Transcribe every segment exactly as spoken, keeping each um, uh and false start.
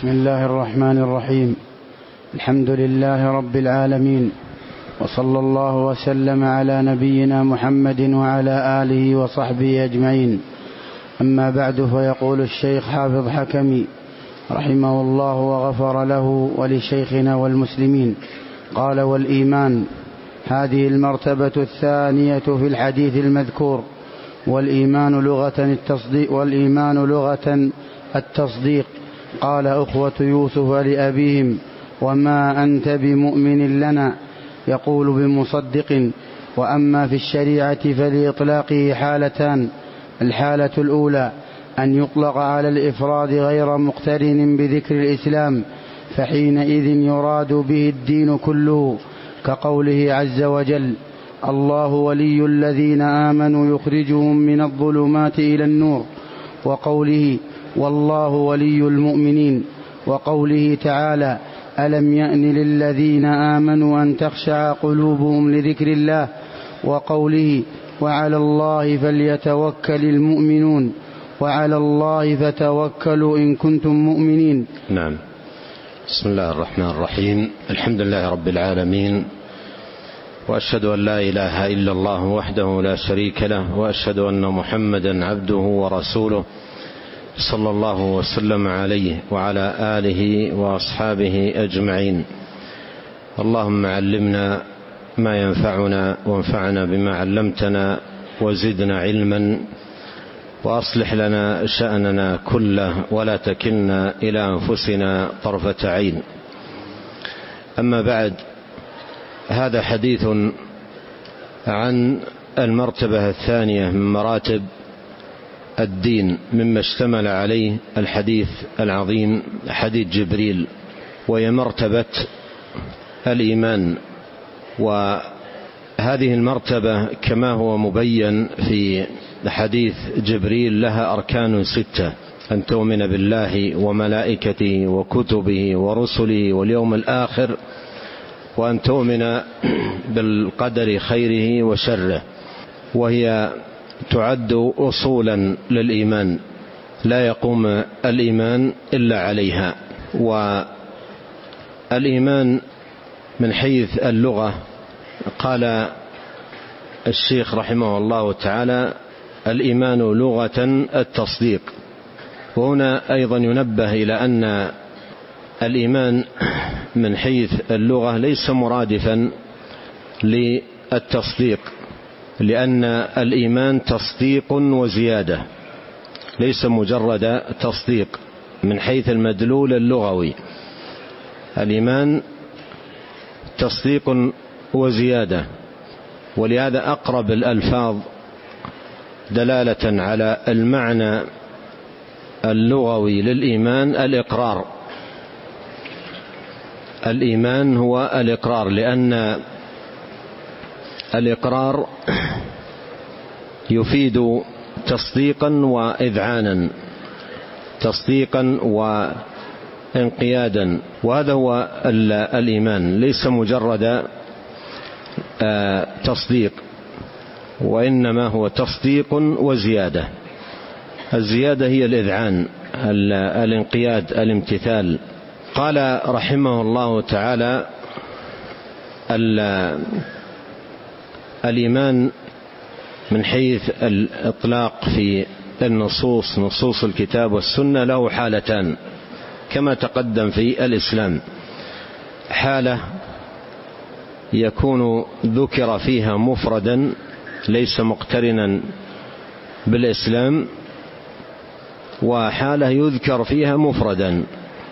بسم الله الرحمن الرحيم. الحمد لله رب العالمين، وصلى الله وسلم على نبينا محمد وعلى آله وصحبه أجمعين. أما بعد، فيقول الشيخ حافظ حكمي رحمه الله وغفر له ولشيخنا والمسلمين، قال: والإيمان هذه المرتبة الثانية في الحديث المذكور. والإيمان لغة التصديق, والإيمان لغة التصديق. قال أخوة يوسف لأبيهم: وما أنت بمؤمن لنا، يقول بمصدق. وأما في الشريعة فلإطلاقه حالتان: الحالة الأولى أن يطلق على الإفراد غير مقترن بذكر الإسلام، فحينئذ يراد به الدين كله، كقوله عز وجل: الله ولي الذين آمنوا يخرجهم من الظلمات إلى النور، وقوله: والله ولي المؤمنين، وقوله تعالى: ألم يأن للذين آمنوا أن تخشع قلوبهم لذكر الله، وقوله: وعلى الله فليتوكل المؤمنون، وعلى الله فتوكلوا إن كنتم مؤمنين. نعم. بسم الله الرحمن الرحيم. الحمد لله رب العالمين، وأشهد أن لا إله إلا الله وحده لا شريك له، وأشهد أن محمدا عبده ورسوله، صلى الله وسلم عليه وعلى آله وأصحابه أجمعين. اللهم علمنا ما ينفعنا، وانفعنا بما علمتنا، وزدنا علما، وأصلح لنا شأننا كله، ولا تكلنا إلى أنفسنا طرفة عين. أما بعد، هذا حديث عن المرتبة الثانية من مراتب الدين، مما اشتمل عليه الحديث العظيم حديث جبريل، وهي مرتبة الإيمان. وهذه المرتبة كما هو مبين في حديث جبريل لها أركان ستة: أن تؤمن بالله وملائكته وكتبه ورسله واليوم الآخر، وأن تؤمن بالقدر خيره وشره، وهي تعد أصولا للإيمان، لا يقوم الإيمان إلا عليها. والإيمان من حيث اللغة، قال الشيخ رحمه الله تعالى: الإيمان لغة التصديق. وهنا أيضا ينبه إلى أن الإيمان من حيث اللغة ليس مرادفا للتصديق، لأن الإيمان تصديق وزيادة، ليس مجرد تصديق من حيث المدلول اللغوي. الإيمان تصديق وزيادة، ولهذا أقرب الألفاظ دلالة على المعنى اللغوي للإيمان الإقرار. الإيمان هو الإقرار، لأن الإقرار يفيد تصديقا وإذعانا، تصديقا وانقيادا، وهذا هو الإيمان، ليس مجرد تصديق، وإنما هو تصديق وزيادة. الزيادة هي الإذعان، الانقياد، الامتثال. قال رحمه الله تعالى: الإيمان من حيث الإطلاق في النصوص، نصوص الكتاب والسنة، له حالتان كما تقدم في الإسلام: حالة يكون ذكر فيها مفردا ليس مقترنا بالإسلام، وحالة يذكر فيها مفردا،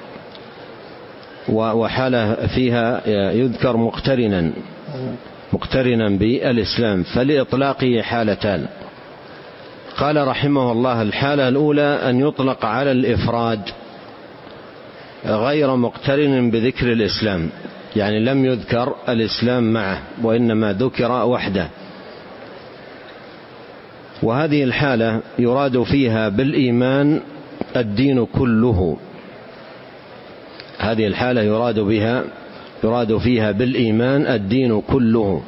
وحالة فيها يذكر مقترنا مقترنا بالإسلام، فلإطلاقه حالتان. قال رحمه الله: الحالة الأولى أن يطلق على الإفراد غير مقترن بذكر الإسلام، يعني لم يذكر الإسلام معه، وإنما ذكر وحده. وهذه الحالة يراد فيها بالإيمان الدين كله. هذه الحالة يراد بها يراد فيها بالإيمان الدين كله.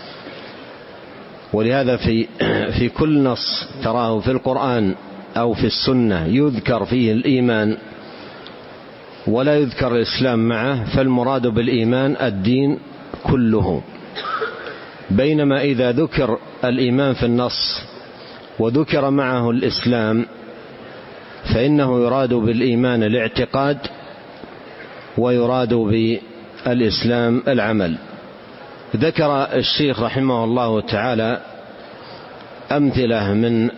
ولهذا في في كل نص تراه في القرآن أو في السنة يذكر فيه الإيمان ولا يذكر الإسلام معه، فالمراد بالإيمان الدين كله. بينما إذا ذكر الإيمان في النص وذكر معه الإسلام فإنه يراد بالإيمان الاعتقاد ويراد بالإسلام العمل. ذكر الشيخ رحمه الله تعالى أمثلة من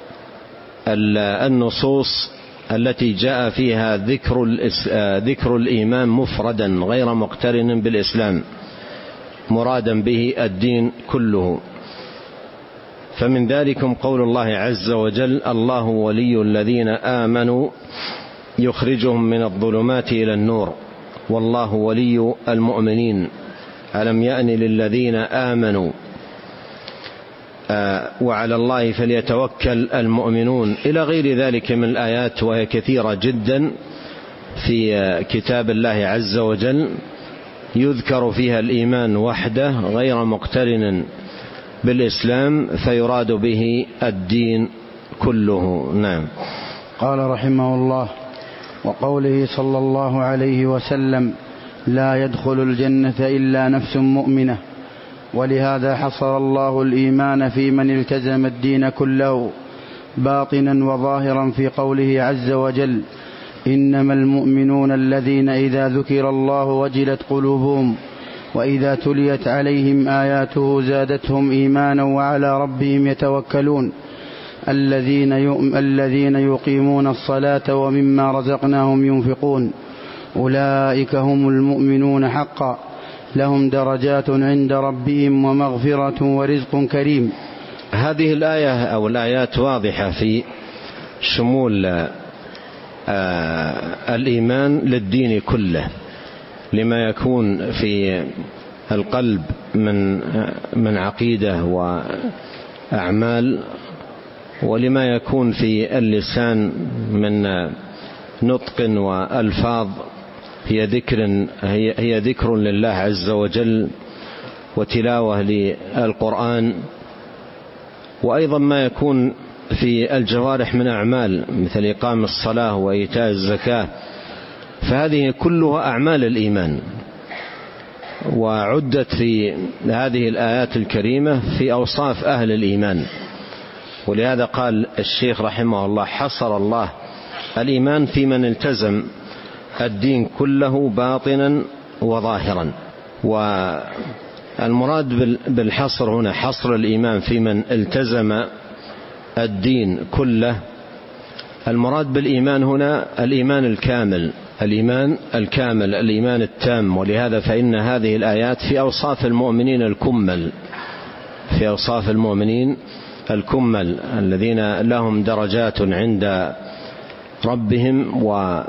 النصوص التي جاء فيها ذكر ذكر الإيمان مفردا غير مقترن بالإسلام مرادا به الدين كله. فمن ذلكم قول الله عز وجل: الله ولي الذين آمنوا يخرجهم من الظلمات إلى النور والله ولي المؤمنين ألم يأن للذين آمنوا وعلى الله فليتوكل المؤمنون، إلى غير ذلك من الآيات، وهي كثيرة جدا في كتاب الله عز وجل يذكر فيها الإيمان وحده غير مقترن بالإسلام فيراد به الدين كله. نعم. قال رحمه الله: وقوله صلى الله عليه وسلم: لا يدخل الجنة إلا نفس مؤمنة. ولهذا حصر الله الإيمان في من التزم الدين كله باطنا وظاهرا في قوله عز وجل: إنما المؤمنون الذين إذا ذكر الله وجلت قلوبهم وإذا تليت عليهم آياته زادتهم إيمانا وعلى ربهم يتوكلون الذين الذين يقيمون الصلاة ومما رزقناهم ينفقون أولئك هم المؤمنون حقا لهم درجات عند ربهم ومغفرة ورزق كريم. هذه الآية أو الآيات واضحة في شمول الإيمان للدين كله، لما يكون في القلب من من عقيدة وأعمال، ولما يكون في اللسان من نطق وألفاظ هي ذكر هي هي ذكر لله عز وجل وتلاوة للقرآن، وأيضا ما يكون في الجوارح من أعمال مثل إقام الصلاة وإيتاء الزكاة، فهذه كلها أعمال الإيمان، وعدت في هذه الآيات الكريمة في أوصاف أهل الإيمان. ولهذا قال الشيخ رحمه الله: حصر الله الإيمان في من التزم الدين كله باطنا وظاهرا. والمراد بالحصر هنا حصر الإيمان في من التزم الدين كله. المراد بالإيمان هنا الإيمان الكامل، الإيمان الكامل، الإيمان التام. ولهذا فإن هذه الآيات في أوصاف المؤمنين الكمل، في أوصاف المؤمنين الكمل الذين لهم درجات عند ربهم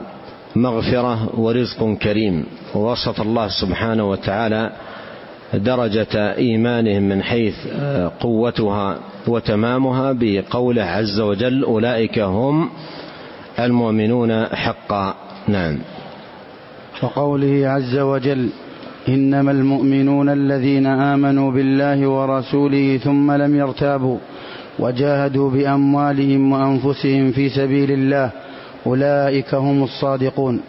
ومغفرة ورزق كريم. ووصف الله سبحانه وتعالى درجة إيمانهم من حيث قوتها وتمامها بقوله عز وجل: أولئك هم المؤمنون حقا. نعم. وقوله عز وجل: إنما المؤمنون الذين آمنوا بالله ورسوله ثم لم يرتابوا وجاهدوا بأموالهم وأنفسهم في سبيل الله أولئك هم الصادقون.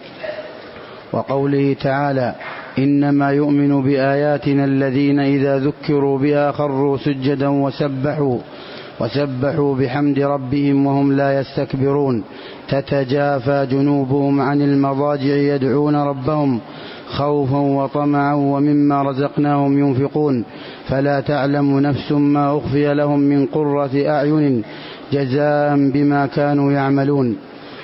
وقوله تعالى: إنما يؤمن بآياتنا الذين إذا ذكروا بها خروا سجدا وسبحوا وسبحوا بحمد ربهم وهم لا يستكبرون تتجافى جنوبهم عن المضاجع يدعون ربهم خوفا وطمعا ومما رزقناهم ينفقون فلا تعلم نفس ما أخفي لهم من قرة أعين جزاء بما كانوا يعملون.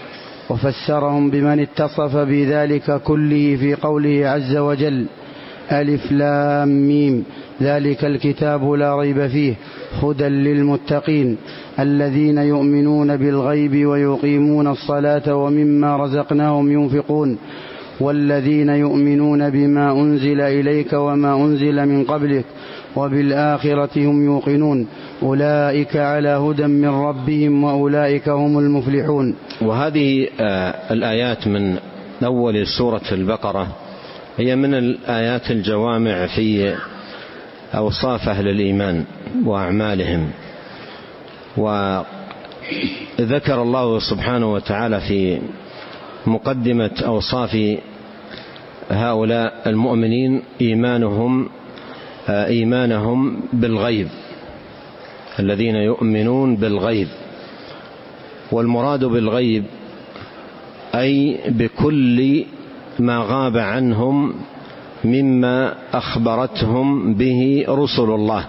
وفسرهم بمن اتصف بذلك كله في قوله عز وجل: ألف لام ميم ذلك الكتاب لا ريب فيه هدى للمتقين الذين يؤمنون بالغيب ويقيمون الصلاة ومما رزقناهم ينفقون والذين يؤمنون بما أنزل إليك وما أنزل من قبلك وبالآخرة هم يوقنون أولئك على هدى من ربهم وأولئك هم المفلحون. وهذه الآيات من أول سورة البقرة هي من الآيات الجوامع في أوصاف أهل الإيمان وأعمالهم. وذكر الله سبحانه وتعالى في مقدمة أوصاف هؤلاء المؤمنين إيمانهم إيمانهم بالغيب، الذين يؤمنون بالغيب. والمراد بالغيب أي بكل ما غاب عنهم مما أخبرتهم به رسل الله.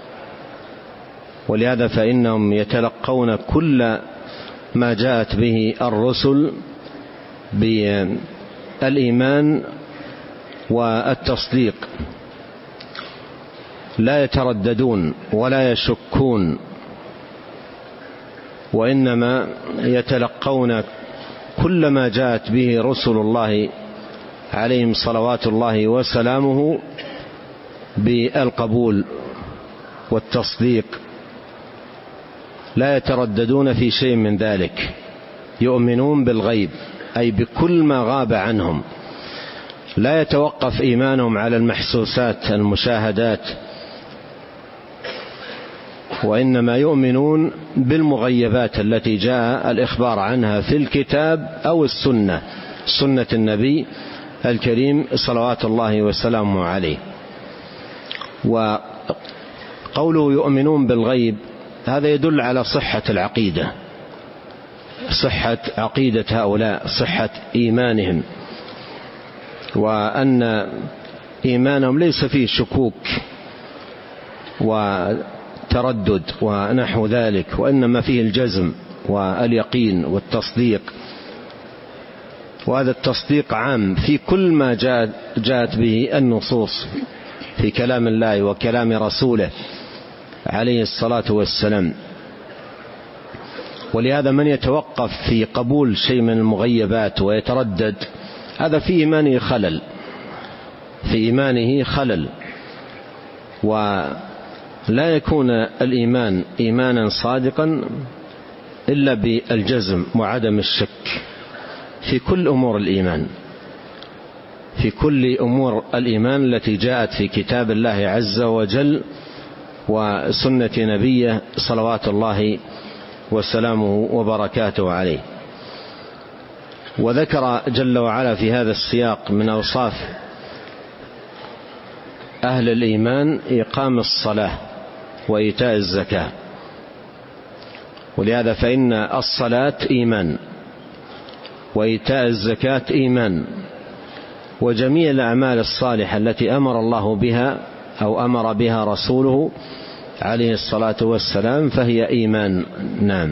ولهذا فإنهم يتلقون كل ما جاءت به الرسل بالإيمان والتصديق، لا يترددون ولا يشكون، وإنما يتلقون كل ما جاءت به رسل الله عليهم صلوات الله وسلامه بالقبول والتصديق، لا يترددون في شيء من ذلك. يؤمنون بالغيب أي بكل ما غاب عنهم، لا يتوقف إيمانهم على المحسوسات المشاهدات، وإنما يؤمنون بالمغيبات التي جاء الإخبار عنها في الكتاب أو السنة، سنة النبي الكريم صلوات الله وسلامه عليه. وقوله يؤمنون بالغيب هذا يدل على صحة العقيدة، صحة عقيدة هؤلاء، صحة إيمانهم، وأن إيمانهم ليس فيه شكوك وتردد ونحو ذلك، وإنما فيه الجزم واليقين والتصديق. وهذا التصديق عام في كل ما جاءت به النصوص في كلام الله وكلام رسوله عليه الصلاة والسلام. ولهذا من يتوقف في قبول شيء من المغيبات ويتردد، هذا في إيمانه خلل، في إيمانه خلل. ولا يكون الإيمان إيمانا صادقا إلا بالجزم وعدم الشك في كل أمور الإيمان، في كل أمور الإيمان التي جاءت في كتاب الله عز وجل وسنة نبيه صلوات الله وسلامه وبركاته عليه. وذكر جل وعلا في هذا السياق من أوصاف أهل الإيمان إقام الصلاة وإيتاء الزكاة. ولهذا فإن الصلاة إيمان، وإيتاء الزكاة إيمان، وجميع الأعمال الصالحة التي أمر الله بها أو أمر بها رسوله عليه الصلاة والسلام فهي إيمان. نعم.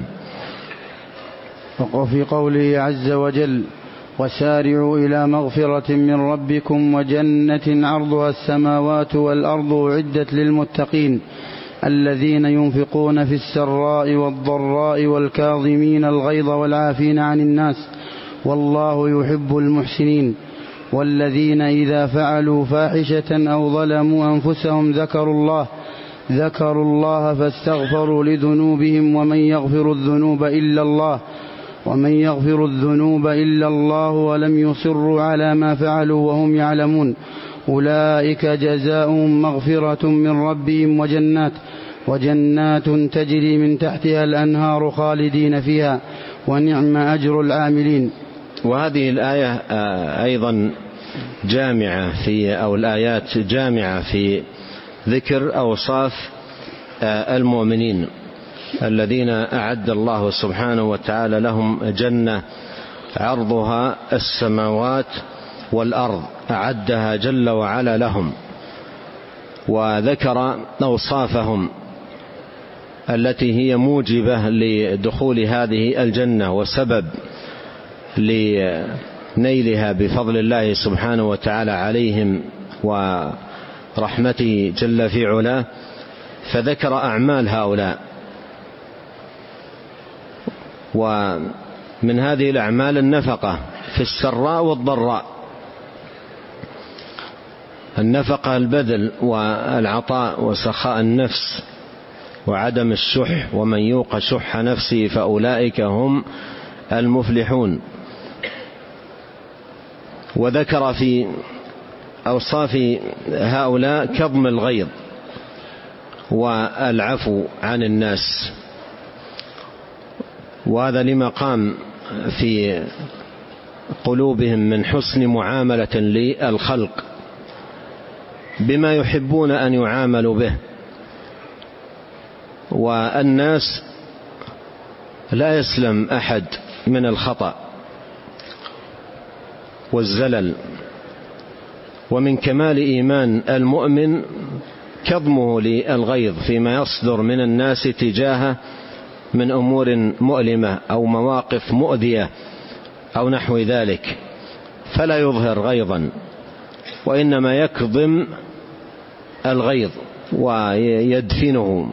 وفي قوله عز وجل وسارعوا إلى مغفرة من ربكم وجنة عرضها السماوات والأرض أعدت للمتقين الذين ينفقون في السراء والضراء والكاظمين الغيظ والعافين عن الناس والله يحب المحسنين والذين إذا فعلوا فاحشة أو ظلموا أنفسهم ذكروا الله ذكروا الله فاستغفروا لذنوبهم ومن يغفر الذنوب إلا الله ومن يغفر الذنوب إلا الله ولم يصروا على ما فعلوا وهم يعلمون أولئك جزاؤهم مغفرة من ربهم وجنات وجنات تجري من تحتها الأنهار خالدين فيها ونعم أجر العاملين. وهذه الآية أيضا جامعة في أو الآيات جامعة في ذكر أوصاف المؤمنين الذين أعد الله سبحانه وتعالى لهم جنة عرضها السماوات والأرض، أعدها جل وعلا لهم، وذكر أوصافهم التي هي موجبة لدخول هذه الجنة وسبب لنيلها بفضل الله سبحانه وتعالى عليهم ورحمته جل في علاه. فذكر أعمال هؤلاء، ومن هذه الأعمال النفقة في السراء والضراء. النفقة البذل والعطاء وسخاء النفس وعدم الشح، ومن يوق شح نفسه فأولئك هم المفلحون. وذكر في أوصاف هؤلاء كظم الغيظ والعفو عن الناس، وهذا لما قام في قلوبهم من حسن معاملة للخلق بما يحبون أن يعاملوا به. والناس لا يسلم أحد من الخطأ والزلل، ومن كمال إيمان المؤمن كظمه للغيظ فيما يصدر من الناس تجاهه من أمور مؤلمة أو مواقف مؤذية أو نحو ذلك، فلا يظهر غيظا، وإنما يكظم الغيظ ويدفنه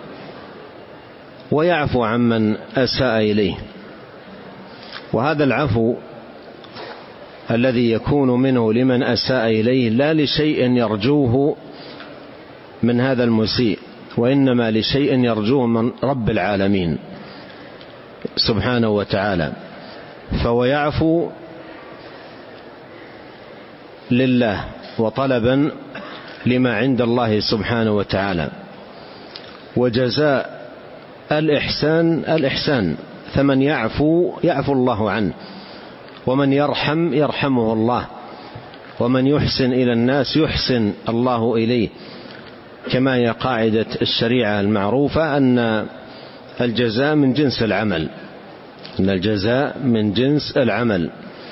ويعفو عمن أساء إليه. وهذا العفو الذي يكون منه لمن أساء إليه لا لشيء يرجوه من هذا المسيء، وإنما لشيء يرجوه من رب العالمين سبحانه وتعالى، فهو يعفو لله وطلبا لما عند الله سبحانه وتعالى. وجزاء الإحسان الإحسان، فمن يعفو يعفو الله عنه، ومن يرحم يرحمه الله، ومن يحسن إلى الناس يحسن الله إليه، كما هي قاعدة الشريعة المعروفة أن الجزاء من جنس العمل، أن الجزاء من جنس العمل.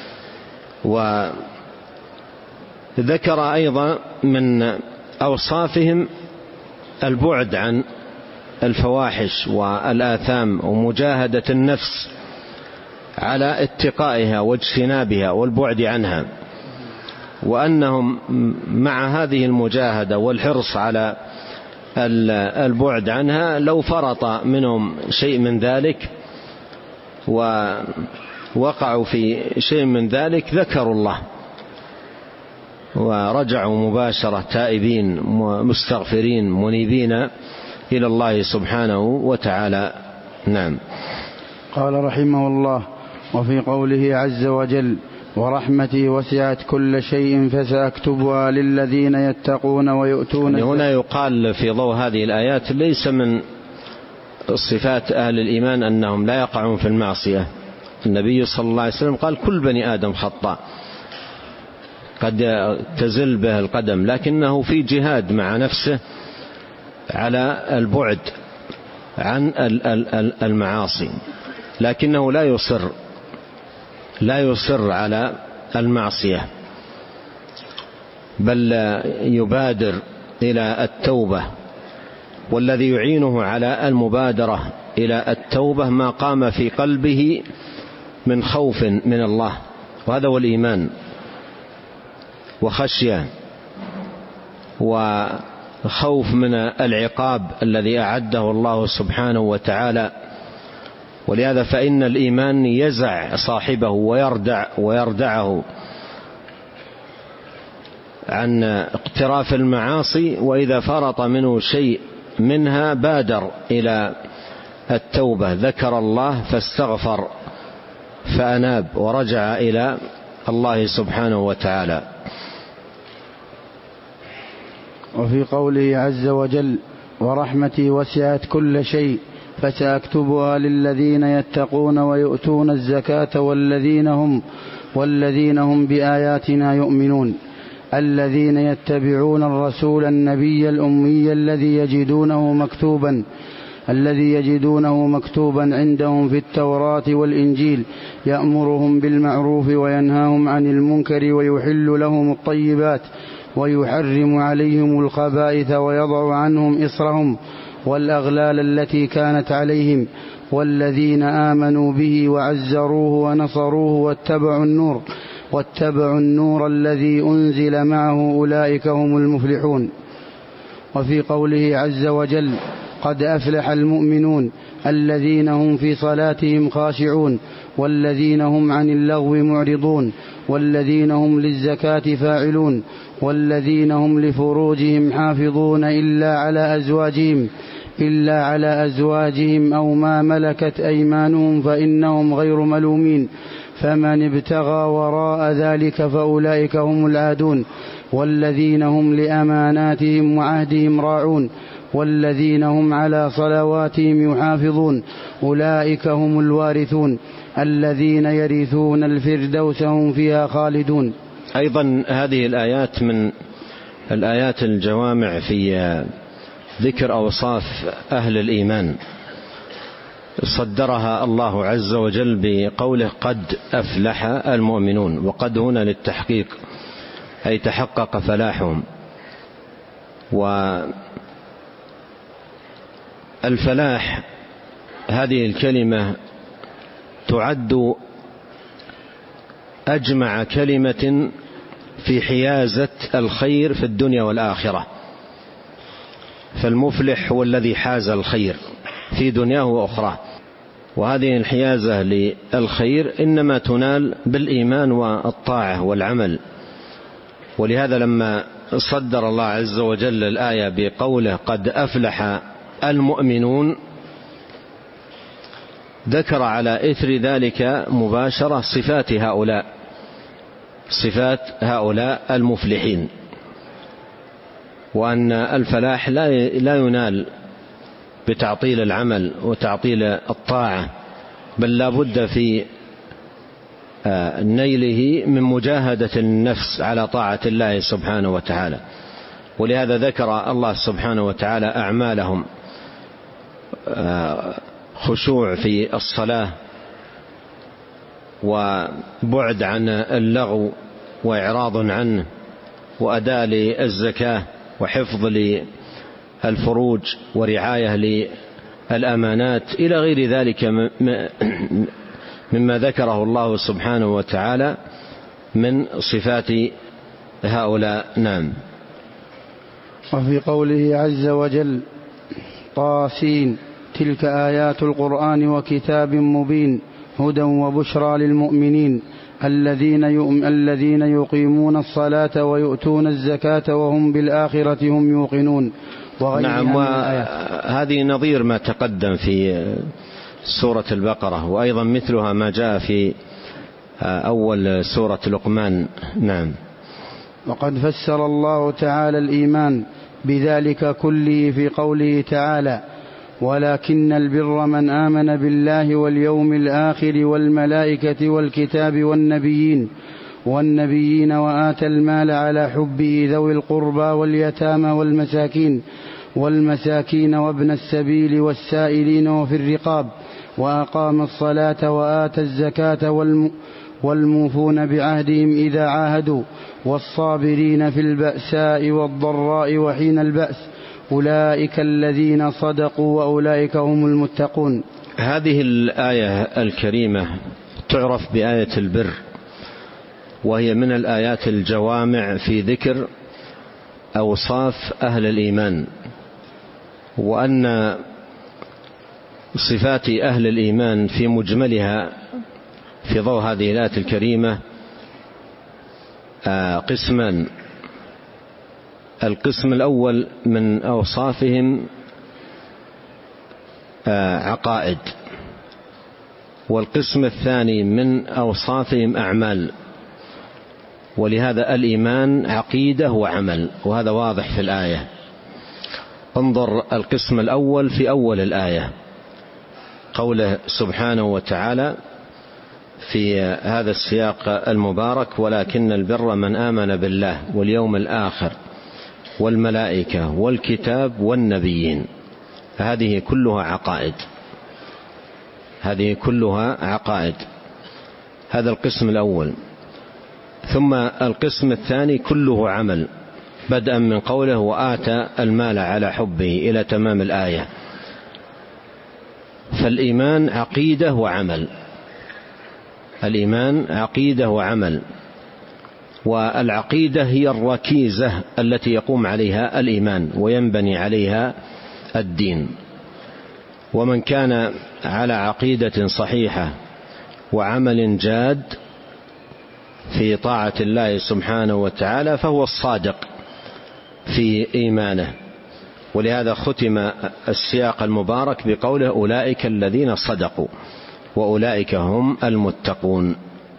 وذكر أيضا من أوصافهم البعد عن الفواحش والآثام ومجاهدة النفس على اتقائها واجتنابها والبعد عنها، وأنهم مع هذه المجاهدة والحرص على البعد عنها لو فرط منهم شيء من ذلك ووقعوا في شيء من ذلك ذكروا الله ورجعوا مباشرة تائبين مستغفرين منيبين إلى الله سبحانه وتعالى. نعم. قال رحمه الله: وفي قوله عز وجل: ورحمتي وسعت كل شيء فسأكتبها للذين يتقون ويؤتون. هنا يقال في ضوء هذه الآيات ليس من صفات أهل الإيمان أنهم لا يقعون في المعصية. النبي صلى الله عليه وسلم قال: كل بني آدم خطاء قد تزل به القدم، لكنه في جهاد مع نفسه على البعد عن المعاصي، لكنه لا يصر لا يصر على المعصية، بل يبادر إلى التوبة. والذي يعينه على المبادرة إلى التوبة ما قام في قلبه من خوف من الله، وهذا هو الإيمان، وخشية وخوف من العقاب الذي أعده الله سبحانه وتعالى. ولهذا فإن الإيمان يزع صاحبه ويردع ويردعه عن اقتراف المعاصي، وإذا فرط منه شيء منها بادر إلى التوبة، ذكر الله فاستغفر فأناب ورجع إلى الله سبحانه وتعالى. وفي قوله عز وجل: ورحمتي وسعت كل شيء فسأكتبها للذين يتقون ويؤتون الزكاة والذين هم والذين هم بآياتنا يؤمنون، الذين يتبعون الرسول النبي الأمي الذي يجدونه مكتوبا الذي يجدونه مكتوبا عندهم في التوراة والإنجيل، يأمرهم بالمعروف وينهاهم عن المنكر ويحل لهم الطيبات ويحرم عليهم الخبائث ويضع عنهم إصرهم والأغلال التي كانت عليهم، والذين آمنوا به وعزروه ونصروه واتبعوا النور واتبعوا النور الذي أنزل معه أولئك هم المفلحون. وفي قوله عز وجل: قد أفلح المؤمنون الذين هم في صلاتهم خاشعون والذين هم عن اللغو معرضون والذين هم للزكاة فاعلون والذين هم لفروجهم حافظون إلا على أزواجهم إلا على أزواجهم أو ما ملكت أيمانهم فإنهم غير ملومين، فمن ابتغى وراء ذلك فأولئك هم العادون، والذين هم لأماناتهم وعهدهم راعون والذين هم على صلواتهم يحافظون أولئك هم الوارثون الذين يرثون الفردوس هم فيها خالدون. أيضا هذه الآيات من الآيات الجوامع في ذكر أوصاف أهل الإيمان، صدرها الله عز وجل بقوله قد أفلح المؤمنون، وقد هنا للتحقيق أي تحقق فلاحهم. والفلاح هذه الكلمة تعد أجمع كلمة في حيازة الخير في الدنيا والآخرة، فالمفلح هو الذي حاز الخير في دنياه وأخراه، وهذه الحيازة للخير إنما تنال بالإيمان والطاعة والعمل. ولهذا لما صدر الله عز وجل الآية بقوله قد أفلح المؤمنون ذكر على إثر ذلك مباشرة صفات هؤلاء، صفات هؤلاء المفلحين، وأن الفلاح لا ينال بتعطيل العمل وتعطيل الطاعة، بل لا بد في نيله من مجاهدة النفس على طاعة الله سبحانه وتعالى. ولهذا ذكر الله سبحانه وتعالى أعمالهم، خشوع في الصلاة، وبعد عن اللغو وإعراض عنه، وأداء للزكاة، وحفظ للفروج، ورعاية للأمانات، إلى غير ذلك مما ذكره الله سبحانه وتعالى من صفات هؤلاء. نعم. وفي قوله عز وجل طاسين تلك آيات القرآن وكتاب مبين هدى وبشرى للمؤمنين الذين الذين يقيمون الصلاة ويؤتون الزكاة وهم بالآخرة هم يوقنون. نعم، وهذه نظير ما تقدم في سورة البقرة، وأيضا مثلها ما جاء في أول سورة لقمان. نعم. وقد فسر الله تعالى الإيمان بذلك كله في قوله تعالى ولكن البر من آمن بالله واليوم الآخر والملائكة والكتاب والنبيين والنبيين وآتى المال على حبه ذوي القربى واليتامى والمساكين والمساكين وابن السبيل والسائلين وفي الرقاب وأقام الصلاة وآتى الزكاة والم والموفون بعهدهم إذا عاهدوا والصابرين في البأساء والضراء وحين البأس أولئك الذين صدقوا وأولئك هم المتقون. هذه الآية الكريمة تعرف بآية البر، وهي من الآيات الجوامع في ذكر أوصاف أهل الإيمان، وأن صفات أهل الإيمان في مجملها في ضوء هذه الآية الكريمة قسمان. القسم الأول من أوصافهم عقائد، والقسم الثاني من أوصافهم أعمال. ولهذا الإيمان عقيدة وعمل، وهذا واضح في الآية. انظر القسم الأول في أول الآية، قوله سبحانه وتعالى في هذا السياق المبارك ولكن البر من آمن بالله واليوم الآخر والملائكة والكتاب والنبيين. هذه كلها عقائد، هذه كلها عقائد. هذا القسم الأول. ثم القسم الثاني كله عمل، بدءا من قوله وآتى المال على حبه إلى تمام الآية. فالإيمان عقيدة وعمل، الإيمان عقيدة وعمل، والعقيدة هي الركيزة التي يقوم عليها الإيمان وينبني عليها الدين. ومن كان على عقيدة صحيحة وعمل جاد في طاعة الله سبحانه وتعالى فهو الصادق في إيمانه. ولهذا ختم السياق المبارك بقوله أولئك الذين صدقوا وأولئك هم المتقون.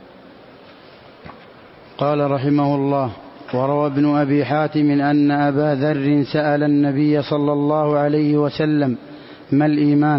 قال رحمه الله وروى ابن أبي حاتم أن أبا ذر سأل النبي صلى الله عليه وسلم ما الإيمان؟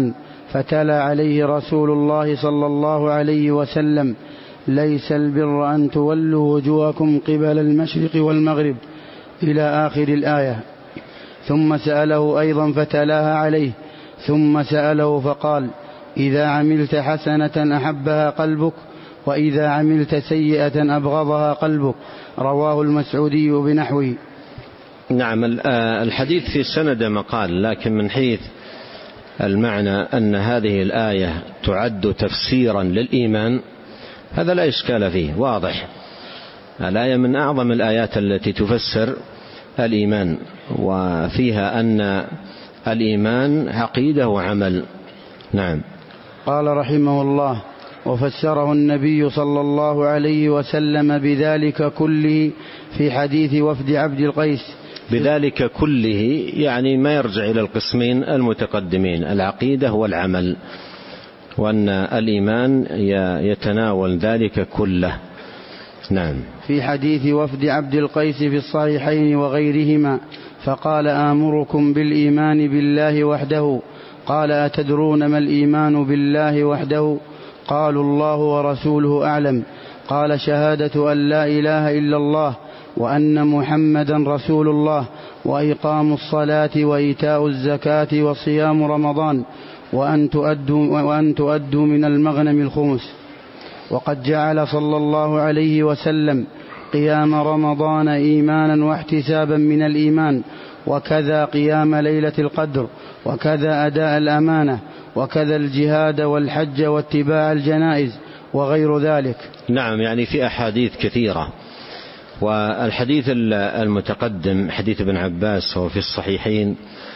فتلا عليه رسول الله صلى الله عليه وسلم: ليس البر أن تولوا وجوهكم قبل المشرق والمغرب، إلى آخر الآية. ثم سأله أيضا فتلاها عليه، ثم سأله فقال: إذا عملت حسنة أحبها قلبك، وإذا عملت سيئة أبغضها قلبك. رواه المسعودي بنحوه. نعم، الحديث في سند مقال، لكن من حيث المعنى أن هذه الآية تعد تفسيرا للإيمان، هذا لا إشكال فيه، واضح. الآية من أعظم الآيات التي تفسر الإيمان، وفيها أن الإيمان عقيدة وعمل. نعم. قال رحمه الله: وفسره النبي صلى الله عليه وسلم بذلك كله في حديث وفد عبد القيس. بذلك كله يعني ما يرجع إلى القسمين المتقدمين، العقيدة والعمل، وأن الإيمان يتناول ذلك كله. نعم. في حديث وفد عبد القيس في الصحيحين وغيرهما، فقال: آمركم بالإيمان بالله وحده. قال: أتدرون ما الإيمان بالله وحده؟ قالوا: الله ورسوله أعلم. قال: شهادة أن لا إله إلا الله وأن محمدا رسول الله، وإقام الصلاة وإيتاء الزكاة وصيام رمضان، وأن تؤدوا, وأن تؤدوا من المغنم الخمس. وقد جعل صلى الله عليه وسلم قيام رمضان إيمانا واحتسابا من الإيمان، وكذا قيام ليلة القدر، وكذا أداء الأمانة، وكذا الجهاد والحج واتباع الجنائز وغير ذلك. نعم، يعني في أحاديث كثيرة. والحديث المتقدم حديث ابن عباس وفي الصحيحين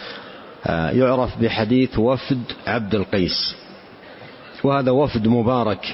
يعرف بحديث وفد عبد القيس، وهذا وفد مبارك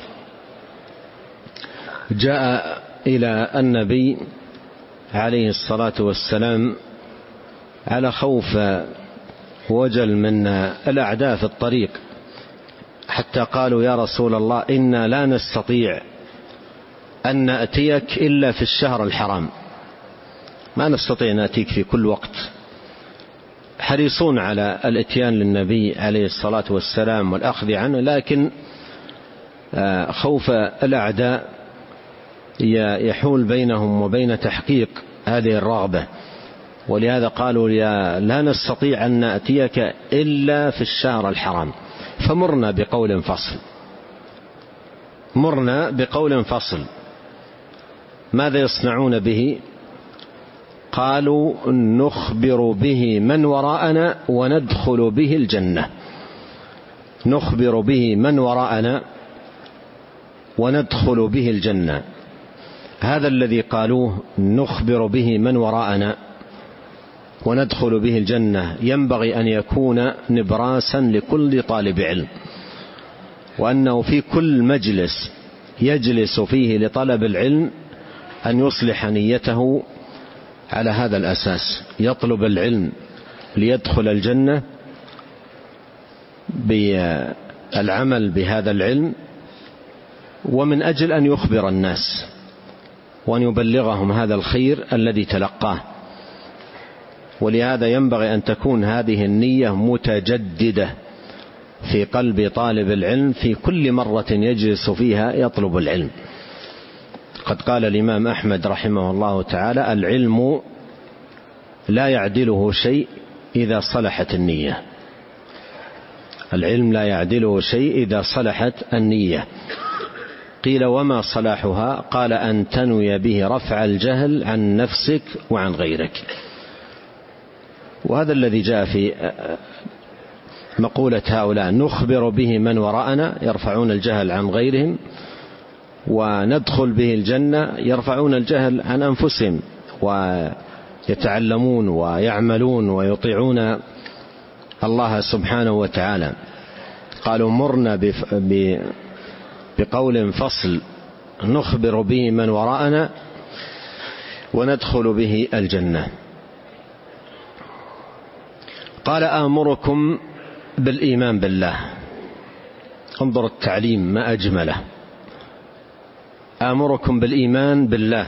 جاء إلى النبي عليه الصلاة والسلام على خوف وجل من الأعداء في الطريق، حتى قالوا: يا رسول الله، إنا لا نستطيع أن نأتيك إلا في الشهر الحرام، ما نستطيع نأتيك في كل وقت. حريصون على الاتيان للنبي عليه الصلاة والسلام والأخذ عنه، لكن خوف الأعداء يحول بينهم وبين تحقيق هذه الرغبة، ولهذا قالوا: لا نستطيع أن نأتيك إلا في الشهر الحرام، فمرنا بقول فصل. مرنا بقول فصل. ماذا يصنعون به؟ قالوا: نخبر به من وراءنا وندخل به الجنة. نخبر به من وراءنا وندخل به الجنة. هذا الذي قالوه نخبر به من وراءنا وندخل به الجنة ينبغي أن يكون نبراسا لكل طالب علم، وأنه في كل مجلس يجلس فيه لطلب العلم أن يصلح نيته على هذا الأساس، يطلب العلم ليدخل الجنة بالعمل بهذا العلم، ومن أجل أن يخبر الناس وأن يبلغهم هذا الخير الذي تلقاه. ولهذا ينبغي أن تكون هذه النية متجددة في قلب طالب العلم في كل مرة يجلس فيها يطلب العلم. قد قال الإمام أحمد رحمه الله تعالى: العلم لا يعدله شيء إذا صلحت النية. العلم لا يعدله شيء إذا صلحت النية. قيل: وما صلاحها؟ قال: أن تنوي به رفع الجهل عن نفسك وعن غيرك. وهذا الذي جاء في مقولة هؤلاء: نخبر به من وراءنا، يرفعون الجهل عن غيرهم، وندخل به الجنة، يرفعون الجهل عن أنفسهم ويتعلمون ويعملون ويطيعون الله سبحانه وتعالى. قالوا: مرنا بقول فصل نخبر به من وراءنا وندخل به الجنة. قال: آمركم بالإيمان بالله. انظر التعليم ما أجمله. آمركم بالإيمان بالله.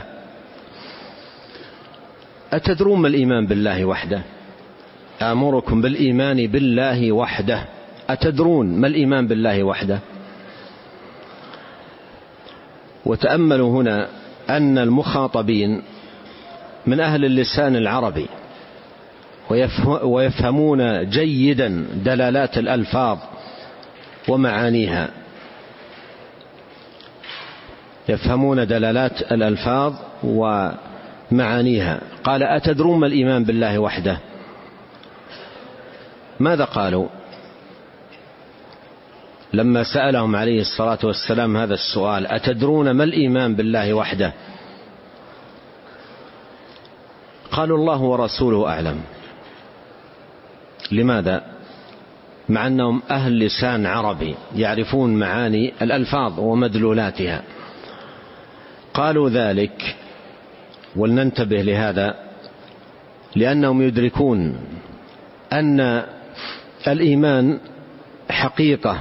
أتدرون ما الإيمان بالله وحده؟ آمركم بالإيمان بالله وحده أتدرون ما الإيمان بالله وحده؟ وتأملوا هنا أن المخاطبين من أهل اللسان العربي ويفهمون جيدا دلالات الألفاظ ومعانيها، يفهمون دلالات الألفاظ ومعانيها. قال أتدرون ما الإيمان بالله وحده؟ ماذا قالوا لما سألهم عليه الصلاة والسلام هذا السؤال؟ أتدرون ما الإيمان بالله وحده؟ قالوا الله ورسوله أعلم. لماذا؟ مع أنهم أهل لسان عربي يعرفون معاني الألفاظ ومدلولاتها. قالوا ذلك، ولننتبه لهذا، لأنهم يدركون أن الإيمان حقيقة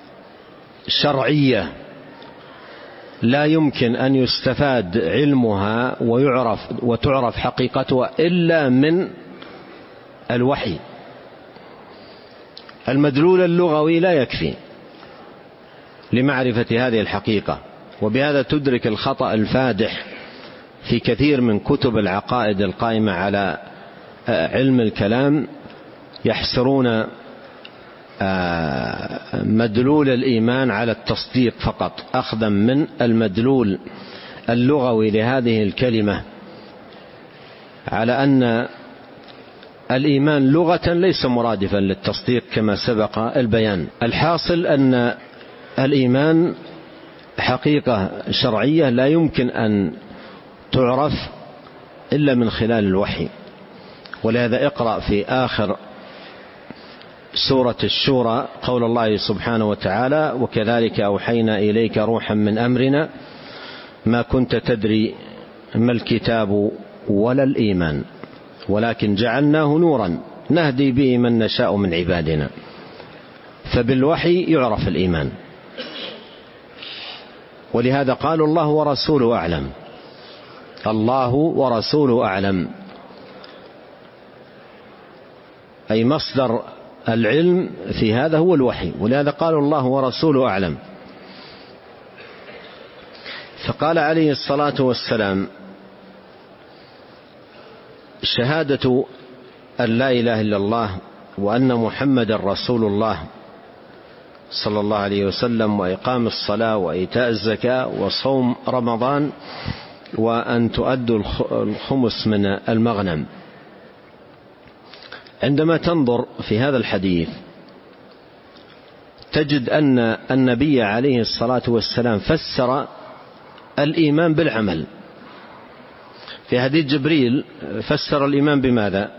شرعية لا يمكن أن يستفاد علمها ويعرف وتعرف حقيقتها إلا من الوحي. المدلول اللغوي لا يكفي لمعرفة هذه الحقيقة، وبهذا تدرك الخطأ الفادح في كثير من كتب العقائد القائمة على علم الكلام. يحصرون مدلول الإيمان على التصديق فقط، أخذا من المدلول اللغوي لهذه الكلمة، على أن الإيمان لغة ليس مرادفا للتصديق كما سبق البيان. الحاصل أن الإيمان حقيقة شرعية لا يمكن أن تعرف إلا من خلال الوحي. ولهذا اقرأ في آخر سورة الشورى قول الله سبحانه وتعالى: وكذلك أوحينا إليك روحا من أمرنا ما كنت تدري ما الكتاب ولا الإيمان ولكن جعلناه نورا نهدي به من نشاء من عبادنا. فبالوحي يعرف الإيمان، ولهذا قالوا الله ورسوله أعلم. الله ورسوله أعلم، أي مصدر العلم في هذا هو الوحي، ولهذا قالوا الله ورسوله أعلم. فقال عليه الصلاة والسلام: شهادة أن لا إله إلا الله وأن محمد رسول الله صلى الله عليه وسلم، وإقام الصلاة وإيتاء الزكاة وصوم رمضان وأن تؤدوا الخمس من المغنم. عندما تنظر في هذا الحديث تجد أن النبي عليه الصلاة والسلام فسر الإيمان بالعمل. في حديث جبريل فسر الإيمان بماذا؟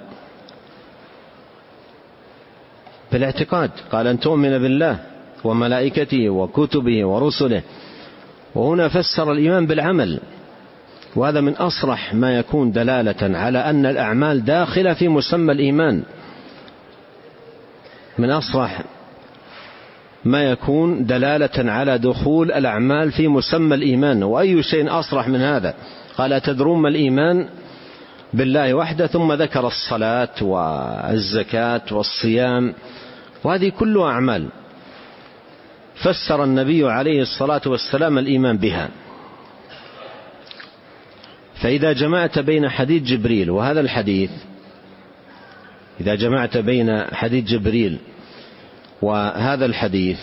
بالاعتقاد، قال أن تؤمن بالله وملائكته وكتبه ورسله. وهنا فسر الإيمان بالعمل، وهذا من أصرح ما يكون دلالة على أن الأعمال داخلة في مسمى الإيمان، من أصرح ما يكون دلالة على دخول الأعمال في مسمى الإيمان. وأي شيء أصرح من هذا؟ قال: أتدرون ما الإيمان بالله وحده، ثم ذكر الصلاة والزكاة والصيام، وهذه كلها أعمال فسر النبي عليه الصلاة والسلام الإيمان بها. فإذا جمعت بين حديث جبريل وهذا الحديث، إذا جمعت بين حديث جبريل وهذا الحديث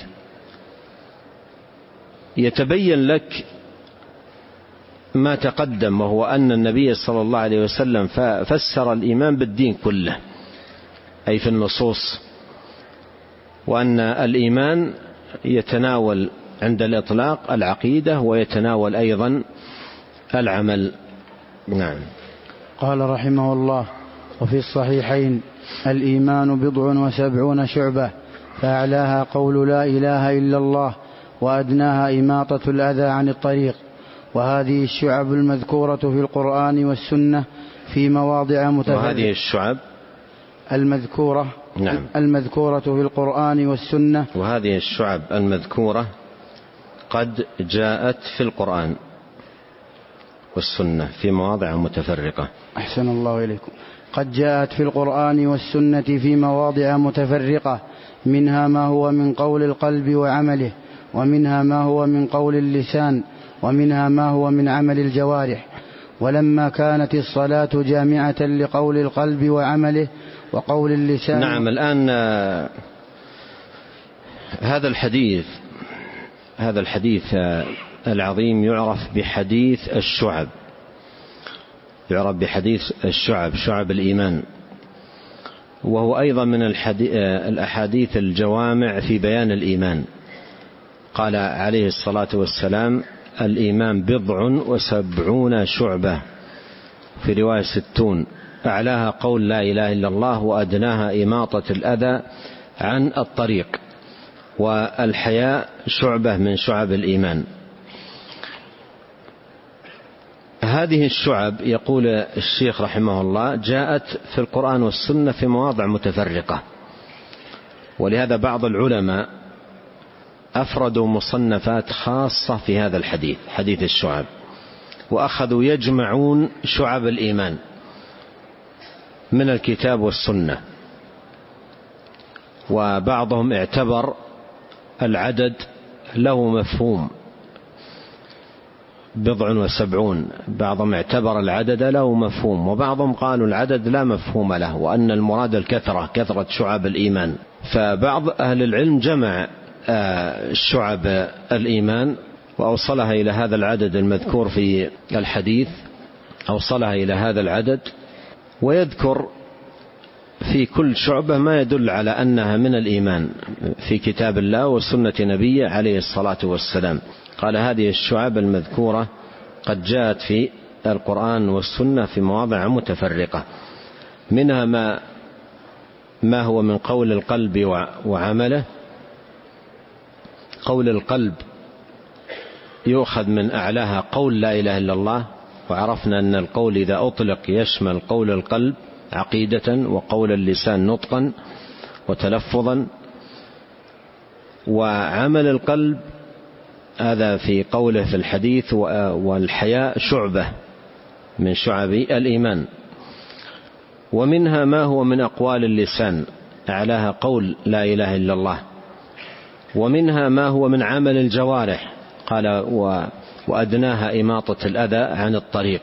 يتبين لك ما تقدم، وهو أن النبي صلى الله عليه وسلم فسر الإيمان بالدين كله، أي في النصوص، وأن الإيمان يتناول عند الإطلاق العقيدة ويتناول أيضا العمل. نعم. قال رحمه الله: وفي الصحيحين: الإيمان بضع وسبعون شعبة، فأعلاها قول لا إله إلا الله، وأدناها إماطة الأذى عن الطريق. وهذه الشعب المذكورة في القرآن والسنة في مواضع متفرقة. وهذه الشعب المذكورة نعم. المذكورة في القرآن والسنة وهذه الشعب المذكورة قد جاءت في القرآن والسنة في مواضع متفرقة. أحسن الله إليكم. قد جاءت في القرآن والسنة في مواضع متفرقة، منها ما هو من قول القلب وعمله، ومنها ما هو من قول اللسان، ومنها ما هو من عمل الجوارح. ولما كانت الصلاة جامعة لقول القلب وعمله وقول اللسان. نعم. الآن هذا الحديث هذا الحديث العظيم يعرف بحديث الشعب يعرف بحديث الشعب شعب الإيمان، وهو أيضا من الأحاديث الجوامع في بيان الإيمان. قال عليه الصلاة والسلام: الإيمان بضع وسبعون شعبة، في رواية ستون، أعلاها قول لا إله إلا الله، وأدناها إماطة الأذى عن الطريق، والحياء شعبة من شعب الإيمان. هذه الشعب يقول الشيخ رحمه الله جاءت في القرآن والسنة في مواضع متفرقة، ولهذا بعض العلماء أفردوا مصنفات خاصة في هذا الحديث، حديث الشعب، وأخذوا يجمعون شعب الإيمان من الكتاب والسنة. وبعضهم اعتبر العدد له مفهوم، بضع وسبعون، بعضهم اعتبر العدد له مفهوم، وبعضهم قالوا العدد لا مفهوم له، وأن المراد الكثرة، كثرة شعب الإيمان. فبعض أهل العلم جمع شعب الإيمان وأوصلها إلى هذا العدد المذكور في الحديث، أوصلها إلى هذا العدد، ويذكر في كل شعبة ما يدل على أنها من الإيمان في كتاب الله وسنة نبيه عليه الصلاة والسلام. قال هذه الشعب المذكورة قد جاءت في القرآن والسنة في مواضع متفرقة، منها ما ما هو من قول القلب وعمله. قول القلب يؤخذ من أعلاها قول لا إله إلا الله، وعرفنا أن القول إذا أطلق يشمل قول القلب عقيدة، وقول اللسان نطقا وتلفظا. وعمل القلب هذا في قوله في الحديث: والحياء شعبة من شعب الإيمان. ومنها ما هو من أقوال اللسان، أعلاها قول لا إله إلا الله. ومنها ما هو من عمل الجوارح، قال: وأدناها إماطة الأذى عن الطريق.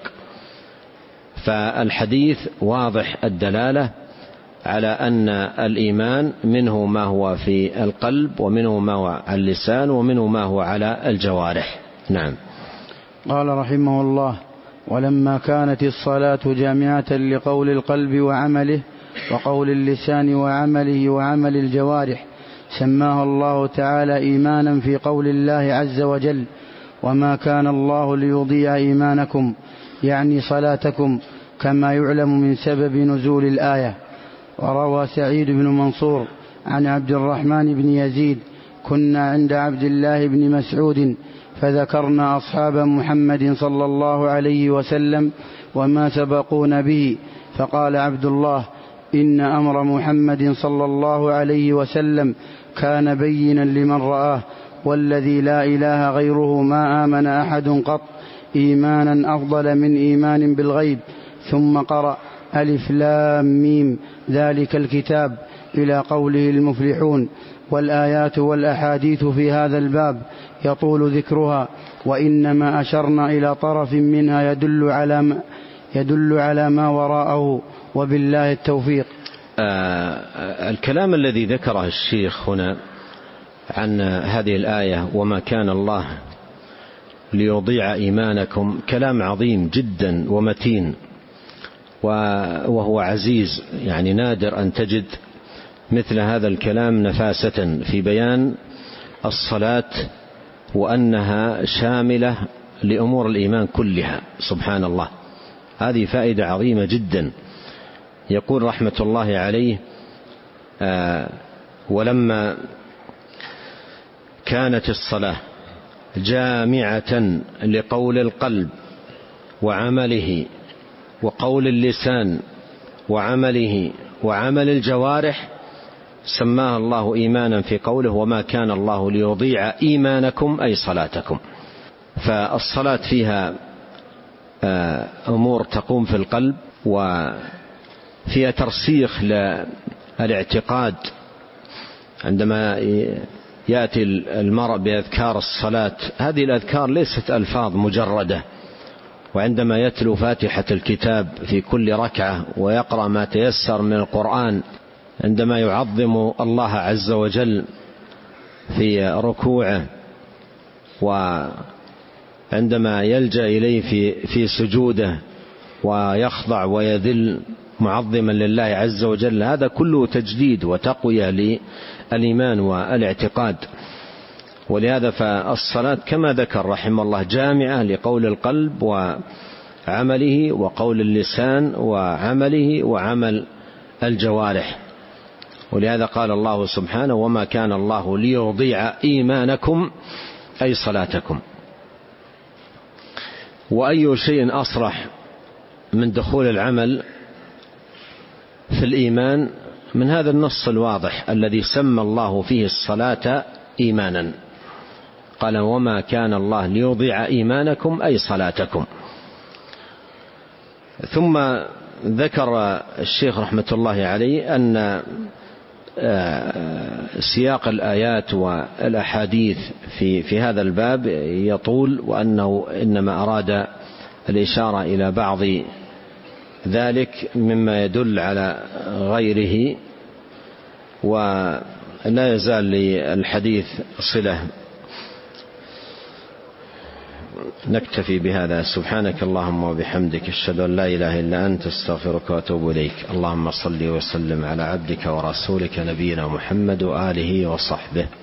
فالحديث واضح الدلالة على أن الإيمان منه ما هو في القلب، ومنه ما هو على اللسان، ومنه ما هو على الجوارح. نعم. قال رحمه الله: ولما كانت الصلاة جامعة لقول القلب وعمله وقول اللسان وعمله وعمل الجوارح، سماها الله تعالى إيمانا في قول الله عز وجل: وما كان الله ليضيع إيمانكم، يعني صلاتكم، كما يعلم من سبب نزول الآية. وروى سعيد بن منصور عن عبد الرحمن بن يزيد: كنا عند عبد الله بن مسعود فذكرنا أصحاب محمد صلى الله عليه وسلم وما سبقونا به، فقال عبد الله: إن أمر محمد صلى الله عليه وسلم كان بينا لمن رآه، والذي لا إله غيره ما آمن أحد قط إيمانا أفضل من إيمان بالغيب. ثم قرأ: ألف لام ميم ذلك الكتاب إلى قوله المفلحون. والآيات والأحاديث في هذا الباب يطول ذكرها، وإنما أشرنا إلى طرف منها يدل على ما, يدل على ما وراءه، وبالله التوفيق. آه الكلام الذي ذكره الشيخ هنا عن هذه الآية: وما كان الله ليضيع إيمانكم، كلام عظيم جدا ومتين، وهو عزيز، يعني نادر أن تجد مثل هذا الكلام نفاسة في بيان الصلاة، وأنها شاملة لأمور الإيمان كلها. سبحان الله، هذه فائدة عظيمة جدا. يقول رحمة الله عليه: آه ولما كانت الصلاة جامعة لقول القلب وعمله وقول اللسان وعمله وعمل الجوارح، سماها الله إيمانا في قوله: وما كان الله ليضيع إيمانكم، أي صلاتكم. فالصلاة فيها أمور تقوم في القلب، وفيها ترسيخ للاعتقاد. عندما يأتي المرء بأذكار الصلاة، هذه الأذكار ليست ألفاظ مجردة، وعندما يتلو فاتحة الكتاب في كل ركعة ويقرأ ما تيسر من القرآن، عندما يعظم الله عز وجل في ركوعه، وعندما يلجأ إليه في في سجوده ويخضع ويذل معظما لله عز وجل، هذا كله تجديد وتقوية للإيمان والاعتقاد. ولهذا فالصلاة كما ذكر رحمه الله جامعة لقول القلب وعمله، وقول اللسان وعمله، وعمل الجوارح. ولهذا قال الله سبحانه: وما كان الله ليضيع إيمانكم أي صلاتكم. وأي شيء أصرح من دخول العمل في الإيمان من هذا النص الواضح الذي سمى الله فيه الصلاة إيمانا، قال: وما كان الله ليضيع إيمانكم أي صلاتكم. ثم ذكر الشيخ رحمة الله عليه أن سياق الآيات والأحاديث في في هذا الباب يطول، وأنه إنما أراد الإشارة إلى بعض ذلك مما يدل على غيره، ولا يزال للحديث صلة. نكتفي بهذا. سبحانك اللهم وبحمدك، أشهد أن لا إله إلا أنت، استغفرك وأتوب إليك. اللهم صل وسلم على عبدك ورسولك نبينا محمد وآله وصحبه.